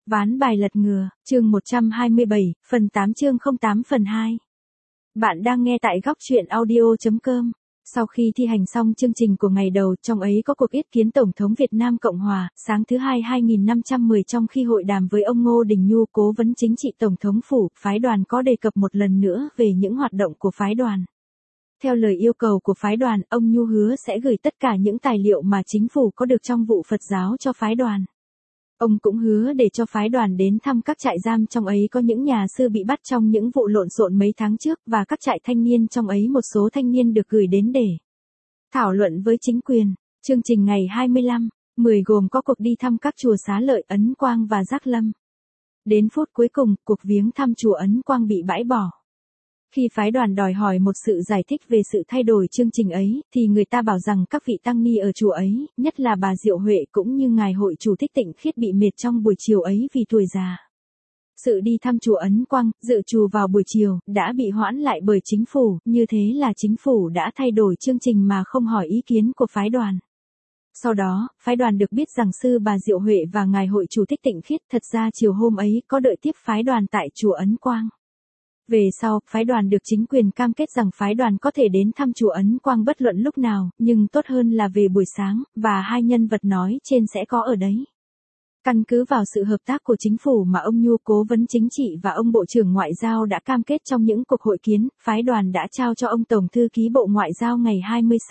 Ván bài lật ngừa, chương 127, phần 8 chương 08 phần 2. Bạn đang nghe tại góc truyện audio.com. Sau khi thi hành xong chương trình của ngày đầu, trong ấy có cuộc yết kiến Tổng thống Việt Nam Cộng Hòa, sáng thứ Hai 2510 trong khi hội đàm với ông Ngô Đình Nhu, cố vấn chính trị Tổng thống phủ, phái đoàn có đề cập một lần nữa về những hoạt động của phái đoàn. Theo lời yêu cầu của phái đoàn, ông Nhu hứa sẽ gửi tất cả những tài liệu mà chính phủ có được trong vụ Phật giáo cho phái đoàn. Ông cũng hứa để cho phái đoàn đến thăm các trại giam trong ấy có những nhà sư bị bắt trong những vụ lộn xộn mấy tháng trước và các trại thanh niên trong ấy một số thanh niên được gửi đến để thảo luận với chính quyền. Chương trình ngày 25/10 gồm có cuộc đi thăm các chùa Xá Lợi, Ấn Quang và Giác Lâm. Đến phút cuối cùng, cuộc viếng thăm chùa Ấn Quang bị bãi bỏ. Khi phái đoàn đòi hỏi một sự giải thích về sự thay đổi chương trình ấy, thì người ta bảo rằng các vị tăng ni ở chùa ấy, nhất là bà Diệu Huệ cũng như ngài hội chủ Thích Tịnh Khiết bị mệt trong buổi chiều ấy vì tuổi già. Sự đi thăm chùa Ấn Quang, dự trù vào buổi chiều, đã bị hoãn lại bởi chính phủ, như thế là chính phủ đã thay đổi chương trình mà không hỏi ý kiến của phái đoàn. Sau đó, phái đoàn được biết rằng sư bà Diệu Huệ và ngài hội chủ Thích Tịnh Khiết thật ra chiều hôm ấy có đợi tiếp phái đoàn tại chùa Ấn Quang. Về sau, phái đoàn được chính quyền cam kết rằng phái đoàn có thể đến thăm chùa Ấn Quang bất luận lúc nào, nhưng tốt hơn là về buổi sáng, và hai nhân vật nói trên sẽ có ở đấy. Căn cứ vào sự hợp tác của chính phủ mà ông Nhu cố vấn chính trị và ông Bộ trưởng Ngoại giao đã cam kết trong những cuộc hội kiến, phái đoàn đã trao cho ông Tổng thư ký Bộ Ngoại giao ngày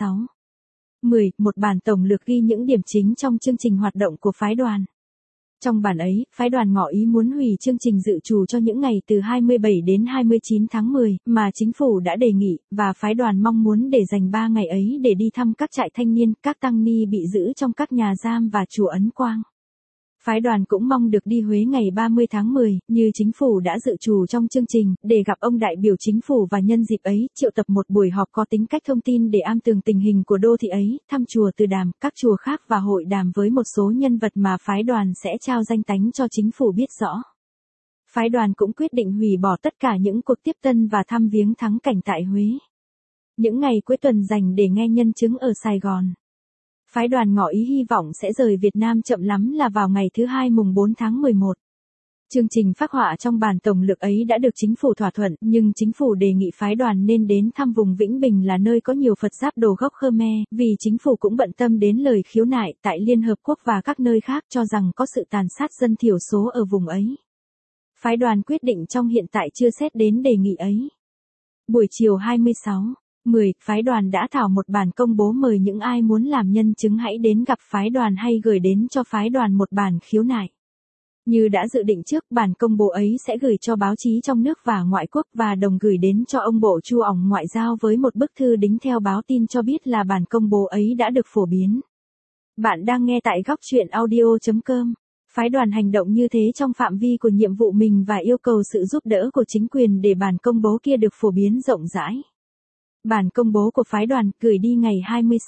26/10 một bản tổng lược ghi những điểm chính trong chương trình hoạt động của phái đoàn. Trong bản ấy, phái đoàn ngỏ ý muốn hủy chương trình dự trù cho những ngày từ 27 đến 29 tháng 10 mà chính phủ đã đề nghị, và phái đoàn mong muốn để dành 3 ngày ấy để đi thăm các trại thanh niên, các tăng ni bị giữ trong các nhà giam và chùa Ấn Quang. Phái đoàn cũng mong được đi Huế ngày 30 tháng 10, như chính phủ đã dự trù trong chương trình, để gặp ông đại biểu chính phủ và nhân dịp ấy, triệu tập một buổi họp có tính cách thông tin để am tường tình hình của đô thị ấy, thăm chùa Từ Đàm, các chùa khác và hội đàm với một số nhân vật mà phái đoàn sẽ trao danh tánh cho chính phủ biết rõ. Phái đoàn cũng quyết định hủy bỏ tất cả những cuộc tiếp tân và thăm viếng thắng cảnh tại Huế. Những ngày cuối tuần dành để nghe nhân chứng ở Sài Gòn. Phái đoàn ngỏ ý hy vọng sẽ rời Việt Nam chậm lắm là vào ngày thứ Hai mùng 4 tháng 11. Chương trình phác họa trong bản tổng lược ấy đã được chính phủ thỏa thuận, nhưng chính phủ đề nghị phái đoàn nên đến thăm vùng Vĩnh Bình là nơi có nhiều Phật giáp đồ gốc Khmer, vì chính phủ cũng bận tâm đến lời khiếu nại tại Liên Hợp Quốc và các nơi khác cho rằng có sự tàn sát dân thiểu số ở vùng ấy. Phái đoàn quyết định trong hiện tại chưa xét đến đề nghị ấy. Buổi chiều 26/10, phái đoàn đã thảo một bản công bố mời những ai muốn làm nhân chứng hãy đến gặp phái đoàn hay gửi đến cho phái đoàn một bản khiếu nại. Như đã dự định trước, bản công bố ấy sẽ gửi cho báo chí trong nước và ngoại quốc và đồng gửi đến cho ông Bộ Chu ỏng Ngoại giao với một bức thư đính theo báo tin cho biết là bản công bố ấy đã được phổ biến. Bạn đang nghe tại góc truyện audio.com. Phái đoàn hành động như thế trong phạm vi của nhiệm vụ mình và yêu cầu sự giúp đỡ của chính quyền để bản công bố kia được phổ biến rộng rãi. Bản công bố của phái đoàn gửi đi ngày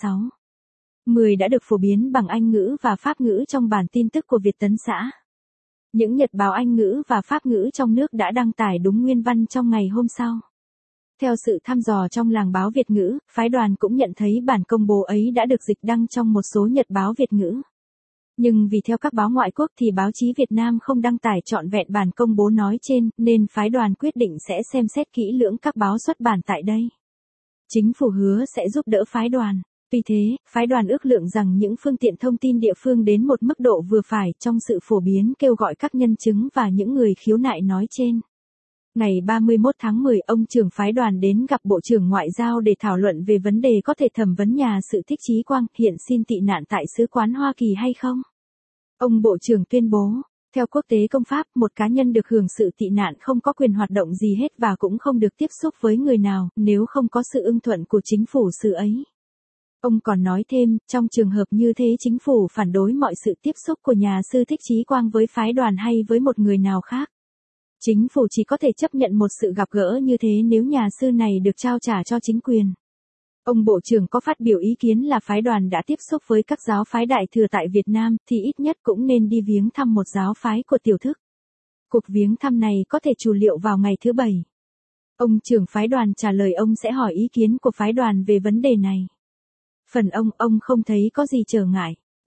26/10 đã được phổ biến bằng Anh ngữ và Pháp ngữ trong bản tin tức của Việt Tấn xã. Những nhật báo Anh ngữ và Pháp ngữ trong nước đã đăng tải đúng nguyên văn trong ngày hôm sau. Theo sự thăm dò trong làng báo Việt ngữ, phái đoàn cũng nhận thấy bản công bố ấy đã được dịch đăng trong một số nhật báo Việt ngữ. Nhưng vì theo các báo ngoại quốc thì báo chí Việt Nam không đăng tải trọn vẹn bản công bố nói trên, nên phái đoàn quyết định sẽ xem xét kỹ lưỡng các báo xuất bản tại đây. Chính phủ hứa sẽ giúp đỡ phái đoàn. Vì thế, phái đoàn ước lượng rằng những phương tiện thông tin địa phương đến một mức độ vừa phải trong sự phổ biến kêu gọi các nhân chứng và những người khiếu nại nói trên. Ngày 31 tháng 10, ông trưởng phái đoàn đến gặp Bộ trưởng Ngoại giao để thảo luận về vấn đề có thể thẩm vấn nhà sự Thích Chí Quang hiện xin tị nạn tại Sứ quán Hoa Kỳ hay không. Ông Bộ trưởng tuyên bố, theo quốc tế công pháp, một cá nhân được hưởng sự tị nạn không có quyền hoạt động gì hết và cũng không được tiếp xúc với người nào, nếu không có sự ưng thuận của chính phủ xứ ấy. Ông còn nói thêm, trong trường hợp như thế chính phủ phản đối mọi sự tiếp xúc của nhà sư Thích Chí Quang với phái đoàn hay với một người nào khác. Chính phủ chỉ có thể chấp nhận một sự gặp gỡ như thế nếu nhà sư này được trao trả cho chính quyền. Ông Bộ trưởng có phát biểu ý kiến là phái đoàn đã tiếp xúc với các giáo phái Đại Thừa tại Việt Nam thì ít nhất cũng nên đi viếng thăm một giáo phái của Tiểu Thức. Cuộc viếng thăm này có thể chủ liệu vào ngày thứ Bảy. Ông trưởng phái đoàn trả lời ông sẽ hỏi ý kiến của phái đoàn về vấn đề này. Phần ông không thấy có gì trở ngại.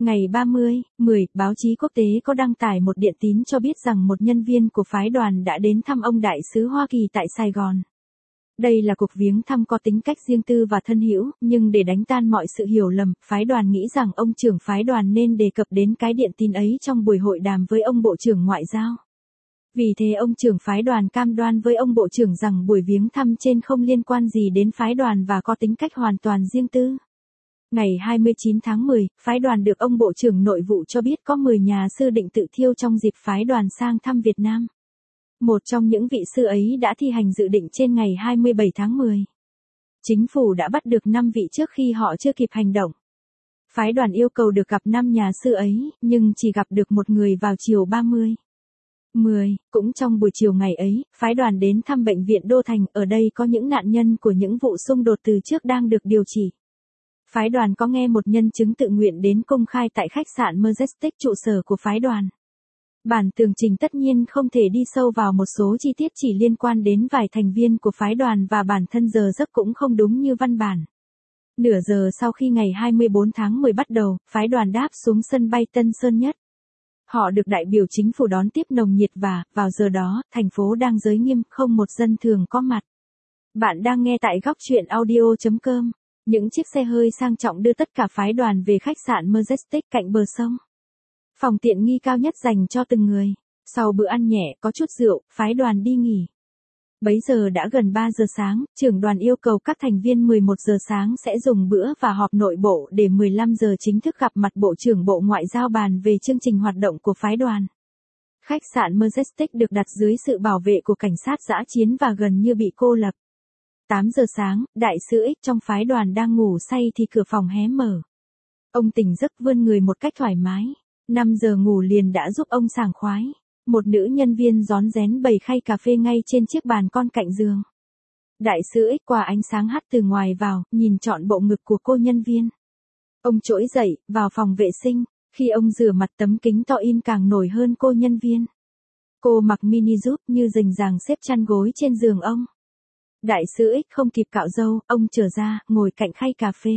Ngày 30/10, báo chí quốc tế có đăng tải một điện tín cho biết rằng một nhân viên của phái đoàn đã đến thăm ông đại sứ Hoa Kỳ tại Sài Gòn. Đây là cuộc viếng thăm có tính cách riêng tư và thân hữu, nhưng để đánh tan mọi sự hiểu lầm, phái đoàn nghĩ rằng ông trưởng phái đoàn nên đề cập đến cái điện tín ấy trong buổi hội đàm với ông Bộ trưởng Ngoại giao. Vì thế ông trưởng phái đoàn cam đoan với ông Bộ trưởng rằng buổi viếng thăm trên không liên quan gì đến phái đoàn và có tính cách hoàn toàn riêng tư. Ngày 29 tháng 10, phái đoàn được ông Bộ trưởng Nội vụ cho biết có 10 nhà sư định tự thiêu trong dịp phái đoàn sang thăm Việt Nam. Một trong những vị sư ấy đã thi hành dự định trên ngày 27 tháng 10. Chính phủ đã bắt được 5 vị trước khi họ chưa kịp hành động. Phái đoàn yêu cầu được gặp 5 nhà sư ấy, nhưng chỉ gặp được một người vào chiều 30/10. Cũng trong buổi chiều ngày ấy, phái đoàn đến thăm bệnh viện Đô Thành, ở đây có những nạn nhân của những vụ xung đột từ trước đang được điều trị. Phái đoàn có nghe một nhân chứng tự nguyện đến công khai tại khách sạn Majestic trụ sở của phái đoàn. Bản tường trình tất nhiên không thể đi sâu vào một số chi tiết chỉ liên quan đến vài thành viên của phái đoàn và bản thân giờ giấc cũng không đúng như văn bản. Nửa giờ sau khi ngày 24 tháng 10 bắt đầu, phái đoàn đáp xuống sân bay Tân Sơn Nhất. Họ được đại biểu chính phủ đón tiếp nồng nhiệt và, vào giờ đó, thành phố đang giới nghiêm, không một dân thường có mặt. Bạn đang nghe tại góc truyện audio.com. Những chiếc xe hơi sang trọng đưa tất cả phái đoàn về khách sạn Majestic cạnh bờ sông. Phòng tiện nghi cao nhất dành cho từng người. Sau bữa ăn nhẹ có chút rượu, phái đoàn đi nghỉ. Bấy giờ đã gần 3 giờ sáng, trưởng đoàn yêu cầu các thành viên 11 giờ sáng sẽ dùng bữa và họp nội bộ để 15 giờ chính thức gặp mặt Bộ trưởng Bộ Ngoại giao bàn về chương trình hoạt động của phái đoàn. Khách sạn Majestic được đặt dưới sự bảo vệ của cảnh sát dã chiến và gần như bị cô lập. 8 giờ sáng, đại sứ X trong phái đoàn đang ngủ say thì cửa phòng hé mở. Ông tỉnh giấc vươn người một cách thoải mái. 5 giờ ngủ liền đã giúp ông sảng khoái. Một nữ nhân viên rón rén bày khay cà phê ngay trên chiếc bàn con cạnh giường. Đại sứ X qua ánh sáng hắt từ ngoài vào, nhìn trọn bộ ngực của cô nhân viên. Ông trỗi dậy, vào phòng vệ sinh. Khi ông rửa mặt tấm kính to in càng nổi hơn cô nhân viên. Cô mặc mini giúp như rình ràng xếp chăn gối trên giường ông. Đại sứ X không kịp cạo râu, ông trở ra, ngồi cạnh khay cà phê.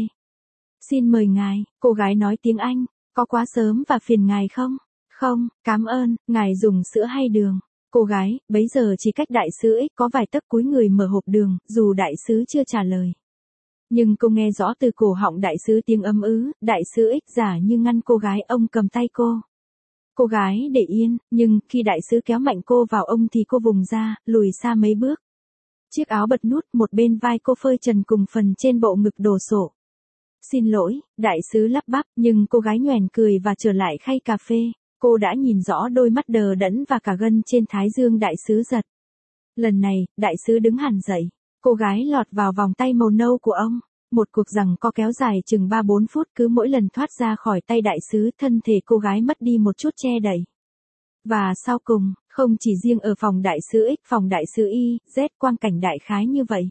Xin mời ngài, cô gái nói tiếng Anh, có quá sớm và phiền ngài không? Không, cảm ơn, ngài dùng sữa hay đường? Cô gái, bấy giờ chỉ cách đại sứ X có vài tấc cúi người mở hộp đường, dù đại sứ chưa trả lời. Nhưng cô nghe rõ từ cổ họng đại sứ tiếng ấm ứ, đại sứ X giả như ngăn cô gái, ông cầm tay cô. Cô gái để yên, nhưng khi đại sứ kéo mạnh cô vào ông thì cô vùng ra, lùi xa mấy bước. Chiếc áo bật nút, một bên vai cô phơi trần cùng phần trên bộ ngực đổ sộ. Xin lỗi, đại sứ lắp bắp, nhưng cô gái nhoẻn cười và trở lại khay cà phê. Cô đã nhìn rõ đôi mắt đờ đẫn và cả gân trên thái dương đại sứ giật. Lần này, đại sứ đứng hẳn dậy. Cô gái lọt vào vòng tay màu nâu của ông. Một cuộc giằng co kéo dài chừng 3-4 phút, cứ mỗi lần thoát ra khỏi tay đại sứ, thân thể cô gái mất đi một chút che đậy. Và sau cùng, không chỉ riêng ở phòng đại sứ X, phòng đại sứ Y, Z quang cảnh đại khái như vậy.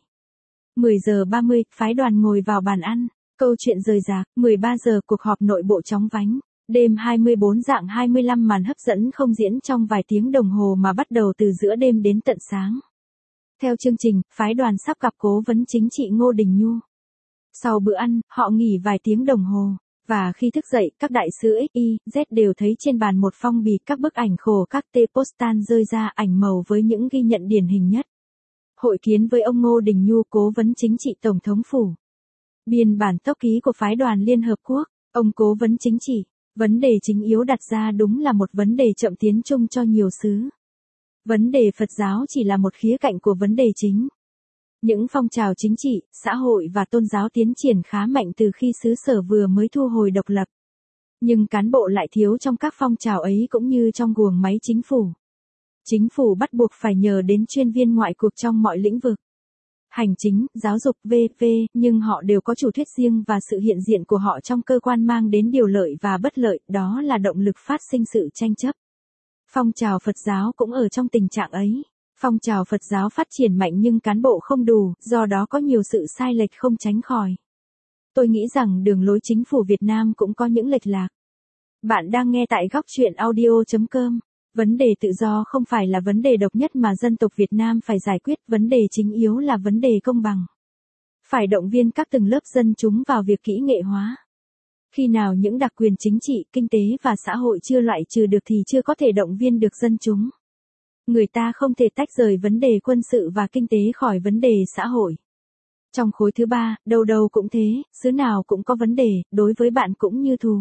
10 giờ 30, phái đoàn ngồi vào bàn ăn. Câu chuyện rời rạc. 13 giờ, cuộc họp nội bộ chóng vánh. Đêm 24 dạng 25, màn hấp dẫn không diễn trong vài tiếng đồng hồ mà bắt đầu từ giữa đêm đến tận sáng. Theo chương trình, phái đoàn sắp gặp cố vấn chính trị Ngô Đình Nhu. Sau bữa ăn, họ nghỉ vài tiếng đồng hồ. Và khi thức dậy, các đại sứ X, Y, Z đều thấy trên bàn một phong bì các bức ảnh khổ, các tê postal rơi ra, ảnh màu với những ghi nhận điển hình nhất. Hội kiến với ông Ngô Đình Nhu, cố vấn chính trị Tổng thống phủ. Biên bản tốc ký của phái đoàn Liên Hợp Quốc. Ông cố vấn chính trị. Vấn đề chính yếu đặt ra đúng là một vấn đề chậm tiến chung cho nhiều xứ. Vấn đề Phật giáo chỉ là một khía cạnh của vấn đề chính. Những phong trào chính trị, xã hội và tôn giáo tiến triển khá mạnh từ khi xứ sở vừa mới thu hồi độc lập. Nhưng cán bộ lại thiếu trong các phong trào ấy cũng như trong guồng máy chính phủ. Chính phủ bắt buộc phải nhờ đến chuyên viên ngoại cuộc trong mọi lĩnh vực. Hành chính, giáo dục, v.v. nhưng họ đều có chủ thuyết riêng và sự hiện diện của họ trong cơ quan mang đến điều lợi và bất lợi, đó là động lực phát sinh sự tranh chấp. Phong trào Phật giáo cũng ở trong tình trạng ấy. Phong trào Phật giáo phát triển mạnh nhưng cán bộ không đủ, do đó có nhiều sự sai lệch không tránh khỏi. Tôi nghĩ rằng đường lối chính phủ Việt Nam cũng có những lệch lạc. Bạn đang nghe tại góc truyện audio.com. Vấn đề tự do không phải là vấn đề độc nhất mà dân tộc Việt Nam phải giải quyết, vấn đề chính yếu là vấn đề công bằng. Phải động viên các tầng lớp dân chúng vào việc kỹ nghệ hóa. Khi nào những đặc quyền chính trị, kinh tế và xã hội chưa loại trừ được thì chưa có thể động viên được dân chúng. Người ta không thể tách rời vấn đề quân sự và kinh tế khỏi vấn đề xã hội. Trong khối thứ ba, đâu đâu cũng thế, xứ nào cũng có vấn đề, đối với bạn cũng như thù.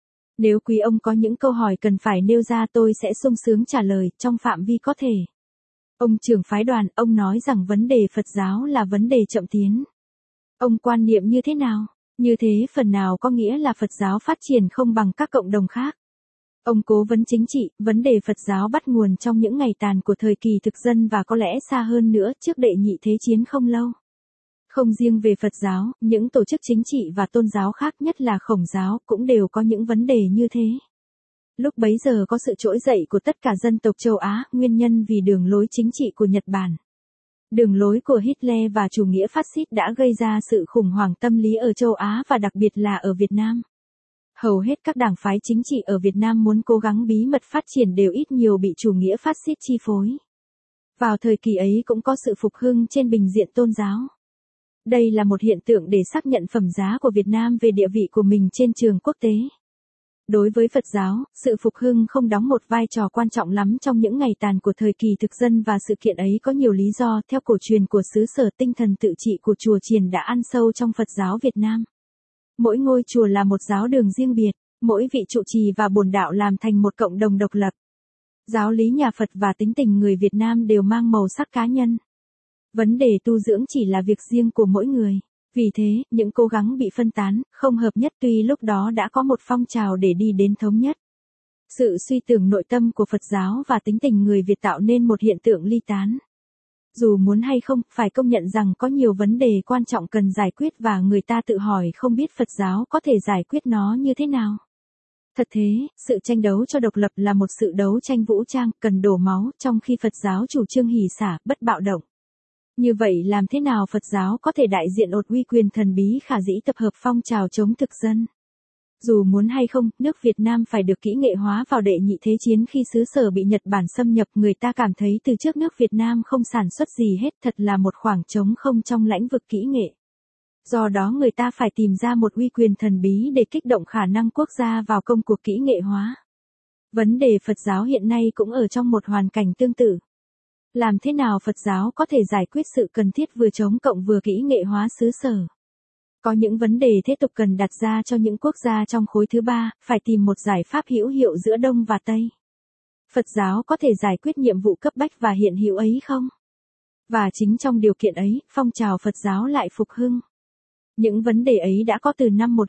Nếu quý ông có những câu hỏi cần phải nêu ra tôi sẽ sung sướng trả lời, trong phạm vi có thể. Ông trưởng phái đoàn, ông nói rằng vấn đề Phật giáo là vấn đề chậm tiến. Ông quan niệm như thế nào? Như thế phần nào có nghĩa là Phật giáo phát triển không bằng các cộng đồng khác. Ông cố vấn chính trị, vấn đề Phật giáo bắt nguồn trong những ngày tàn của thời kỳ thực dân và có lẽ xa hơn nữa trước Đệ Nhị Thế Chiến không lâu. Không riêng về Phật giáo, những tổ chức chính trị và tôn giáo khác nhất là Khổng giáo cũng đều có những vấn đề như thế. Lúc bấy giờ có sự trỗi dậy của tất cả dân tộc châu Á, nguyên nhân vì đường lối chính trị của Nhật Bản. Đường lối của Hitler và chủ nghĩa phát xít đã gây ra sự khủng hoảng tâm lý ở châu Á và đặc biệt là ở Việt Nam. Hầu hết các đảng phái chính trị ở Việt Nam muốn cố gắng bí mật phát triển đều ít nhiều bị chủ nghĩa phát xít chi phối. Vào thời kỳ ấy cũng có sự phục hưng trên bình diện tôn giáo. Đây là một hiện tượng để xác nhận phẩm giá của Việt Nam về địa vị của mình trên trường quốc tế. Đối với Phật giáo, sự phục hưng không đóng một vai trò quan trọng lắm trong những ngày tàn của thời kỳ thực dân và sự kiện ấy có nhiều lý do. Theo cổ truyền của xứ sở, tinh thần tự trị của chùa chiền đã ăn sâu trong Phật giáo Việt Nam. Mỗi ngôi chùa là một giáo đường riêng biệt, mỗi vị trụ trì và bổn đạo làm thành một cộng đồng độc lập. Giáo lý nhà Phật và tính tình người Việt Nam đều mang màu sắc cá nhân. Vấn đề tu dưỡng chỉ là việc riêng của mỗi người. Vì thế, những cố gắng bị phân tán, không hợp nhất tuy lúc đó đã có một phong trào để đi đến thống nhất. Sự suy tưởng nội tâm của Phật giáo và tính tình người Việt tạo nên một hiện tượng ly tán. Dù muốn hay không, phải công nhận rằng có nhiều vấn đề quan trọng cần giải quyết và người ta tự hỏi không biết Phật giáo có thể giải quyết nó như thế nào. Thật thế, sự tranh đấu cho độc lập là một sự đấu tranh vũ trang, cần đổ máu, trong khi Phật giáo chủ trương hỷ xả, bất bạo động. Như vậy làm thế nào Phật giáo có thể đại diện ột uy quyền thần bí khả dĩ tập hợp phong trào chống thực dân? Dù muốn hay không, nước Việt Nam phải được kỹ nghệ hóa vào Đệ Nhị Thế Chiến khi xứ sở bị Nhật Bản xâm nhập. Người ta cảm thấy từ trước nước Việt Nam không sản xuất gì hết, thật là một khoảng trống không trong lĩnh vực kỹ nghệ. Do đó người ta phải tìm ra một uy quyền thần bí để kích động khả năng quốc gia vào công cuộc kỹ nghệ hóa. Vấn đề Phật giáo hiện nay cũng ở trong một hoàn cảnh tương tự. Làm thế nào Phật giáo có thể giải quyết sự cần thiết vừa chống cộng vừa kỹ nghệ hóa xứ sở? Có những vấn đề thế tục cần đặt ra cho những quốc gia trong khối thứ ba, phải tìm một giải pháp hữu hiệu giữa Đông và Tây. Phật giáo có thể giải quyết nhiệm vụ cấp bách và hiện hữu ấy không? Và chính trong điều kiện ấy, phong trào Phật giáo lại phục hưng. Những vấn đề ấy đã có từ năm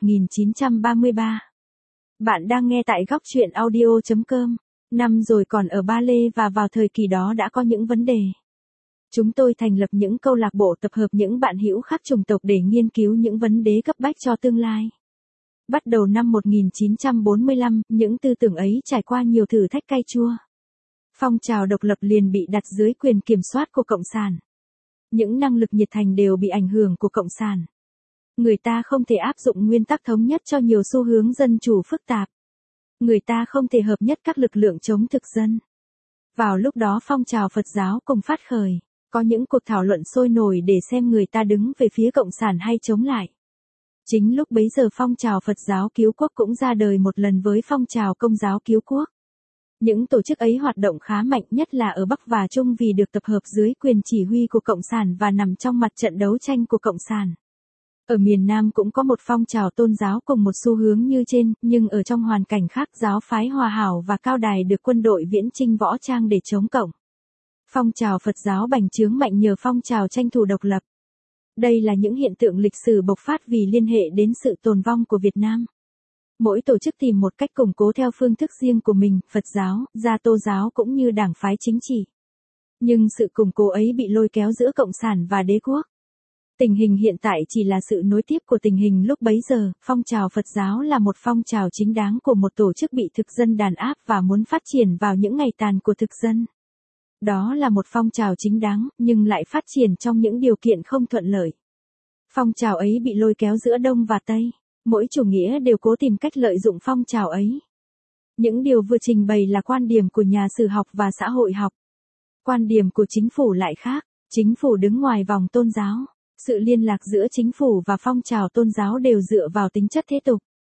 1933. Bạn đang nghe tại góc truyện audio.com. Năm rồi còn ở Ba Lê và vào thời kỳ đó đã có những vấn đề. Chúng tôi thành lập những câu lạc bộ tập hợp những bạn hữu khác chủng tộc để nghiên cứu những vấn đề cấp bách cho tương lai. Bắt đầu năm 1945, những tư tưởng ấy trải qua nhiều thử thách cay chua. Phong trào độc lập liền bị đặt dưới quyền kiểm soát của Cộng sản. Những năng lực nhiệt thành đều bị ảnh hưởng của Cộng sản. Người ta không thể áp dụng nguyên tắc thống nhất cho nhiều xu hướng dân chủ phức tạp. Người ta không thể hợp nhất các lực lượng chống thực dân. Vào lúc đó phong trào Phật giáo cùng phát khởi, có những cuộc thảo luận sôi nổi để xem người ta đứng về phía Cộng sản hay chống lại. Chính lúc bấy giờ phong trào Phật giáo cứu quốc cũng ra đời một lần với phong trào Công giáo cứu quốc. Những tổ chức ấy hoạt động khá mạnh nhất là ở Bắc và Trung vì được tập hợp dưới quyền chỉ huy của Cộng sản và nằm trong mặt trận đấu tranh của Cộng sản. Ở miền Nam cũng có một phong trào tôn giáo cùng một xu hướng như trên, nhưng ở trong hoàn cảnh khác giáo phái Hòa Hảo và Cao Đài được quân đội Viễn Chinh võ trang để chống cộng. Phong trào Phật giáo bành trướng mạnh nhờ phong trào tranh thủ độc lập. Đây là những hiện tượng lịch sử bộc phát vì liên hệ đến sự tồn vong của Việt Nam. Mỗi tổ chức tìm một cách củng cố theo phương thức riêng của mình, Phật giáo, Gia Tô giáo cũng như đảng phái chính trị. Nhưng sự củng cố ấy bị lôi kéo giữa Cộng sản và đế quốc. Tình hình hiện tại chỉ là sự nối tiếp của tình hình lúc bấy giờ, phong trào Phật giáo là một phong trào chính đáng của một tổ chức bị thực dân đàn áp và muốn phát triển vào những ngày tàn của thực dân. Đó là một phong trào chính đáng, nhưng lại phát triển trong những điều kiện không thuận lợi. Phong trào ấy bị lôi kéo giữa Đông và Tây, mỗi chủ nghĩa đều cố tìm cách lợi dụng phong trào ấy. Những điều vừa trình bày là quan điểm của nhà sử học và xã hội học. Quan điểm của chính phủ lại khác, chính phủ đứng ngoài vòng tôn giáo. Sự liên lạc giữa chính phủ và phong trào tôn giáo đều dựa vào tính chất thế tục.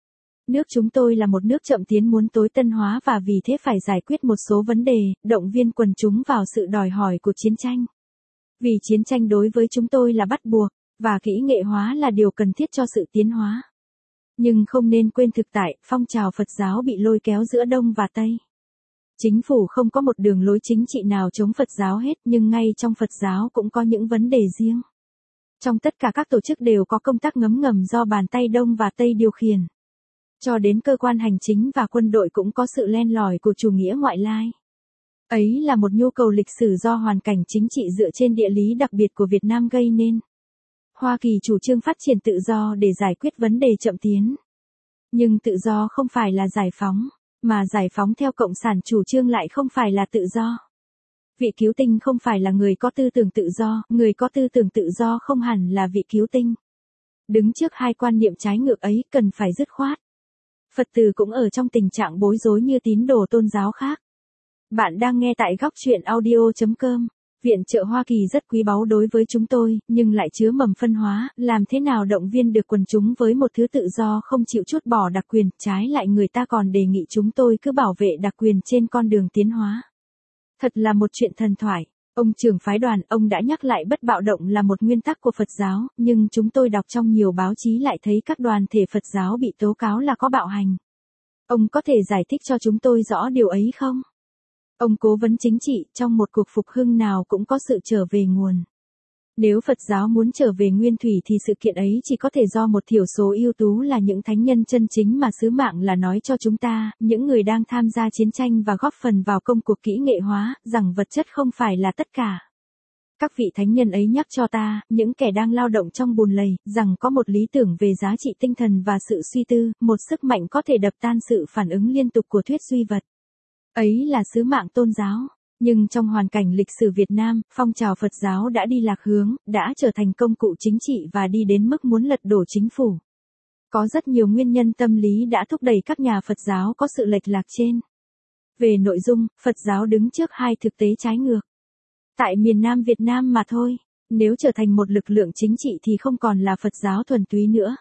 Nước chúng tôi là một nước chậm tiến muốn tối tân hóa và vì thế phải giải quyết một số vấn đề, động viên quần chúng vào sự đòi hỏi của chiến tranh. Vì chiến tranh đối với chúng tôi là bắt buộc, và kỹ nghệ hóa là điều cần thiết cho sự tiến hóa. Nhưng không nên quên thực tại, phong trào Phật giáo bị lôi kéo giữa Đông và Tây. Chính phủ không có một đường lối chính trị nào chống Phật giáo hết, nhưng ngay trong Phật giáo cũng có những vấn đề riêng. Trong tất cả các tổ chức đều có công tác ngấm ngầm do bàn tay Đông và Tây điều khiển. Cho đến cơ quan hành chính và quân đội cũng có sự len lỏi của chủ nghĩa ngoại lai. Ấy là một nhu cầu lịch sử do hoàn cảnh chính trị dựa trên địa lý đặc biệt của Việt Nam gây nên. Hoa Kỳ chủ trương phát triển tự do để giải quyết vấn đề chậm tiến. Nhưng tự do không phải là giải phóng, mà giải phóng theo cộng sản chủ trương lại không phải là tự do. Vị cứu tinh không phải là người có tư tưởng tự do, người có tư tưởng tự do không hẳn là vị cứu tinh. Đứng trước hai quan niệm trái ngược ấy cần phải dứt khoát. Phật tử cũng ở trong tình trạng bối rối như tín đồ tôn giáo khác. Bạn đang nghe tại góc truyện audio.com. Viện trợ Hoa Kỳ rất quý báu đối với chúng tôi, nhưng lại chứa mầm phân hóa, làm thế nào động viên được quần chúng với một thứ tự do không chịu trút bỏ đặc quyền, trái lại người ta còn đề nghị chúng tôi cứ bảo vệ đặc quyền trên con đường tiến hóa. Thật là một chuyện thần thoại. Ông trưởng phái đoàn, ông đã nhắc lại bất bạo động là một nguyên tắc của Phật giáo, nhưng chúng tôi đọc trong nhiều báo chí lại thấy các đoàn thể Phật giáo bị tố cáo là có bạo hành. Ông có thể giải thích cho chúng tôi rõ điều ấy không? Ông cố vấn chính trị, trong một cuộc phục hưng nào cũng có sự trở về nguồn. Nếu Phật giáo muốn trở về nguyên thủy thì sự kiện ấy chỉ có thể do một thiểu số ưu tú là những thánh nhân chân chính mà sứ mạng là nói cho chúng ta, những người đang tham gia chiến tranh và góp phần vào công cuộc kỹ nghệ hóa, rằng vật chất không phải là tất cả. Các vị thánh nhân ấy nhắc cho ta, những kẻ đang lao động trong bùn lầy, rằng có một lý tưởng về giá trị tinh thần và sự suy tư, một sức mạnh có thể đập tan sự phản ứng liên tục của thuyết duy vật. Ấy là sứ mạng tôn giáo. Nhưng trong hoàn cảnh lịch sử Việt Nam, phong trào Phật giáo đã đi lạc hướng, đã trở thành công cụ chính trị và đi đến mức muốn lật đổ chính phủ. Có rất nhiều nguyên nhân tâm lý đã thúc đẩy các nhà Phật giáo có sự lệch lạc trên. Về nội dung, Phật giáo đứng trước hai thực tế trái ngược. Tại miền Nam Việt Nam mà thôi, nếu trở thành một lực lượng chính trị thì không còn là Phật giáo thuần túy nữa.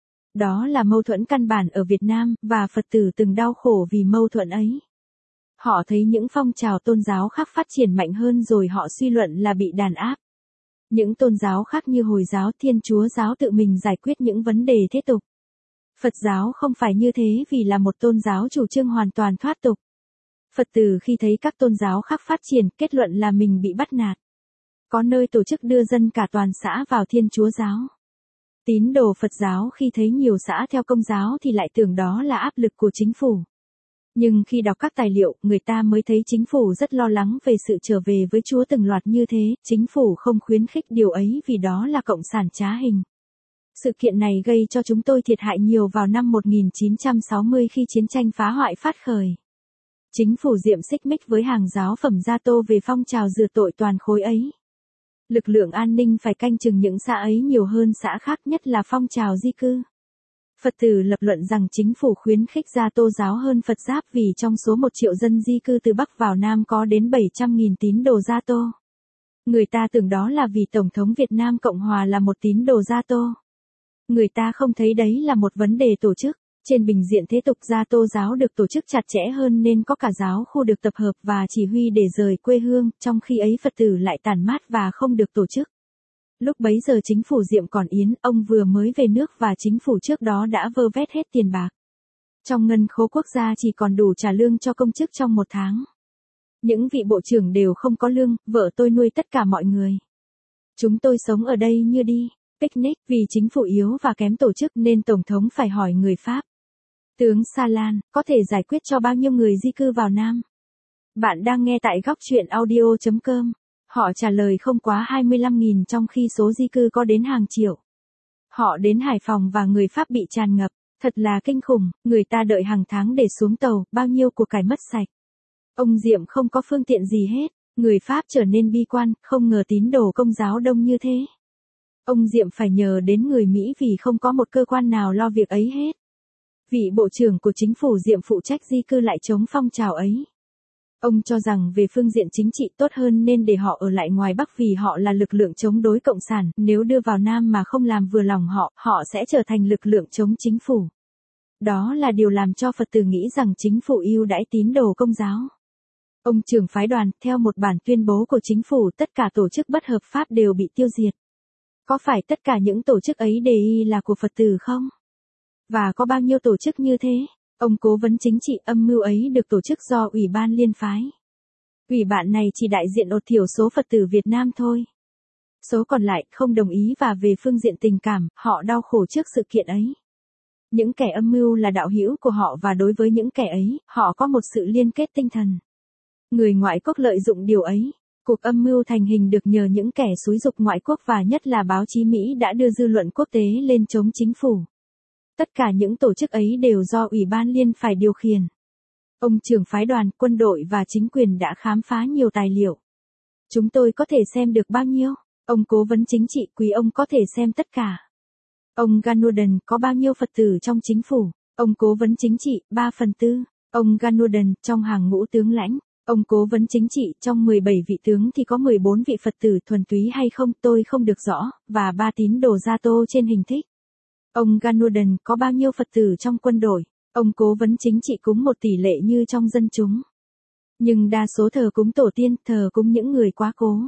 Đó là mâu thuẫn căn bản ở Việt Nam, và Phật tử từng đau khổ vì mâu thuẫn ấy. Họ thấy những phong trào tôn giáo khác phát triển mạnh hơn rồi họ suy luận là bị đàn áp. Những tôn giáo khác như Hồi giáo, Thiên Chúa giáo tự mình giải quyết những vấn đề thế tục. Phật giáo không phải như thế vì là một tôn giáo chủ trương hoàn toàn thoát tục. Phật tử khi thấy các tôn giáo khác phát triển kết luận là mình bị bắt nạt. Có nơi tổ chức đưa dân cả toàn xã vào Thiên Chúa giáo. Tín đồ Phật giáo khi thấy nhiều xã theo Công giáo thì lại tưởng đó là áp lực của chính phủ. Nhưng khi đọc các tài liệu, người ta mới thấy chính phủ rất lo lắng về sự trở về với Chúa từng loạt như thế, chính phủ không khuyến khích điều ấy vì đó là cộng sản trá hình. Sự kiện này gây cho chúng tôi thiệt hại nhiều vào năm 1960 khi chiến tranh phá hoại phát khởi. Chính phủ Diệm xích mích với hàng giáo phẩm Gia Tô về phong trào rửa tội toàn khối ấy. Lực lượng an ninh phải canh chừng những xã ấy nhiều hơn xã khác, nhất là phong trào di cư. Phật tử lập luận rằng chính phủ khuyến khích Gia Tô giáo hơn Phật Giáp vì trong số 1 triệu dân di cư từ Bắc vào Nam có đến 700.000 tín đồ Gia Tô. Người ta tưởng đó là vì Tổng thống Việt Nam Cộng Hòa là một tín đồ Gia Tô. Người ta không thấy đấy là một vấn đề tổ chức. Trên bình diện thế tục Gia Tô giáo được tổ chức chặt chẽ hơn nên có cả giáo khu được tập hợp và chỉ huy để rời quê hương, trong khi ấy Phật tử lại tản mát và không được tổ chức. Lúc bấy giờ chính phủ Diệm còn Yến, ông vừa mới về nước và chính phủ trước đó đã vơ vét hết tiền bạc. Trong ngân khố quốc gia chỉ còn đủ trả lương cho công chức trong 1 tháng. Những vị bộ trưởng đều không có lương, vợ tôi nuôi tất cả mọi người. Chúng tôi sống ở đây như đi picnic, vì chính phủ yếu và kém tổ chức nên Tổng thống phải hỏi người Pháp. Tướng Salan, có thể giải quyết cho bao nhiêu người di cư vào Nam? Bạn đang nghe tại góc truyện audio.com. Họ trả lời không quá 25.000 trong khi số di cư có đến hàng triệu. Họ đến Hải Phòng và người Pháp bị tràn ngập. Thật là kinh khủng, người ta đợi hàng tháng để xuống tàu, bao nhiêu của cải mất sạch. Ông Diệm không có phương tiện gì hết. Người Pháp trở nên bi quan, không ngờ tín đồ Công giáo đông như thế. Ông Diệm phải nhờ đến người Mỹ vì không có một cơ quan nào lo việc ấy hết. Vị bộ trưởng của chính phủ Diệm phụ trách di cư lại chống phong trào ấy. Ông cho rằng về phương diện chính trị tốt hơn nên để họ ở lại ngoài Bắc vì họ là lực lượng chống đối cộng sản, nếu đưa vào Nam mà không làm vừa lòng họ, họ sẽ trở thành lực lượng chống chính phủ. Đó là điều làm cho Phật tử nghĩ rằng chính phủ ưu đãi tín đồ Công giáo. Ông trưởng phái đoàn, theo một bản tuyên bố của chính phủ, tất cả tổ chức bất hợp pháp đều bị tiêu diệt. Có phải tất cả những tổ chức ấy đều là của Phật tử không? Và có bao nhiêu tổ chức như thế? Ông cố vấn chính trị âm mưu ấy được tổ chức do Ủy ban Liên phái. Ủy ban này chỉ đại diện một thiểu số Phật tử Việt Nam thôi. Số còn lại không đồng ý, và về phương diện tình cảm, họ đau khổ trước sự kiện ấy. Những kẻ âm mưu là đạo hữu của họ, và đối với những kẻ ấy, họ có một sự liên kết tinh thần. Người ngoại quốc lợi dụng điều ấy. Cuộc âm mưu thành hình được nhờ những kẻ xúi giục ngoại quốc, và nhất là báo chí Mỹ đã đưa dư luận quốc tế lên chống chính phủ. Tất cả những tổ chức ấy đều do Ủy ban Liên phải điều khiển. Ông trưởng phái đoàn, quân đội và chính quyền đã khám phá nhiều tài liệu. Chúng tôi có thể xem được bao nhiêu? Ông cố vấn chính trị, quý ông có thể xem tất cả. Ông Ganudan, có bao nhiêu Phật tử trong chính phủ? Ông cố vấn chính trị, 3/4. Ông Ganudan, trong hàng ngũ tướng lãnh. Ông cố vấn chính trị, trong 17 vị tướng thì có 14 vị Phật tử thuần túy hay không, tôi không được rõ, và 3 tín đồ Gia Tô trên hình thích. Ông Ganudan, có bao nhiêu Phật tử trong quân đội? Ông cố vấn chính trị cúng một tỷ lệ như trong dân chúng. Nhưng đa số thờ cúng tổ tiên, thờ cúng những người quá cố.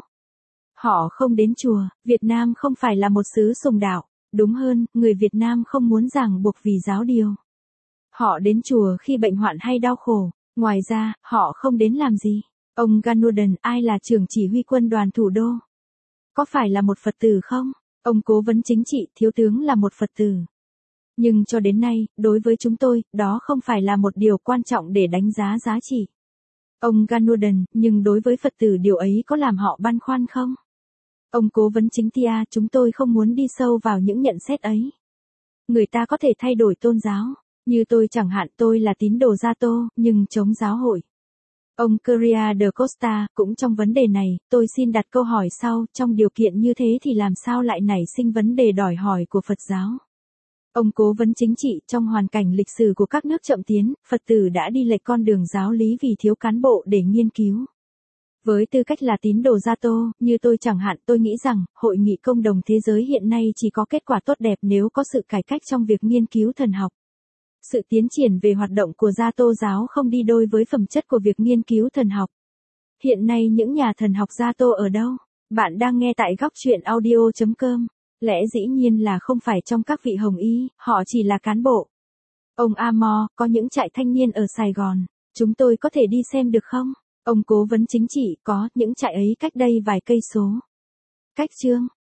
Họ không đến chùa. Việt Nam không phải là một xứ sùng đạo. Đúng hơn, người Việt Nam không muốn ràng buộc vì giáo điều. Họ đến chùa khi bệnh hoạn hay đau khổ. Ngoài ra, họ không đến làm gì. Ông Ganudan, ai là trưởng chỉ huy quân đoàn thủ đô? Có phải là một Phật tử không? Ông cố vấn chính trị, thiếu tướng là một Phật tử. Nhưng cho đến nay, đối với chúng tôi, đó không phải là một điều quan trọng để đánh giá giá trị. Ông Ganudan, nhưng đối với Phật tử điều ấy có làm họ băn khoăn không? Ông cố vấn chính Tia, chúng tôi không muốn đi sâu vào những nhận xét ấy. Người ta có thể thay đổi tôn giáo. Như tôi chẳng hạn, tôi là tín đồ Gia Tô, nhưng chống giáo hội. Ông Correa de Costa, cũng trong vấn đề này, tôi xin đặt câu hỏi sau, trong điều kiện như thế thì làm sao lại nảy sinh vấn đề đòi hỏi của Phật giáo? Ông cố vấn chính trị, trong hoàn cảnh lịch sử của các nước chậm tiến, Phật tử đã đi lệch con đường giáo lý vì thiếu cán bộ để nghiên cứu. Với tư cách là tín đồ Gia Tô, như tôi chẳng hạn, tôi nghĩ rằng, Hội nghị Công đồng Thế giới hiện nay chỉ có kết quả tốt đẹp nếu có sự cải cách trong việc nghiên cứu thần học. Sự tiến triển về hoạt động của Gia Tô giáo không đi đôi với phẩm chất của việc nghiên cứu thần học. Hiện nay những nhà thần học Gia Tô ở đâu? Bạn đang nghe tại góc truyện audio.com. Lẽ dĩ nhiên là không phải trong các vị hồng y, họ chỉ là cán bộ. Ông Amo, có những trại thanh niên ở Sài Gòn. Chúng tôi có thể đi xem được không? Ông cố vấn chính trị, có, những trại ấy cách đây vài cây số. Cách chương.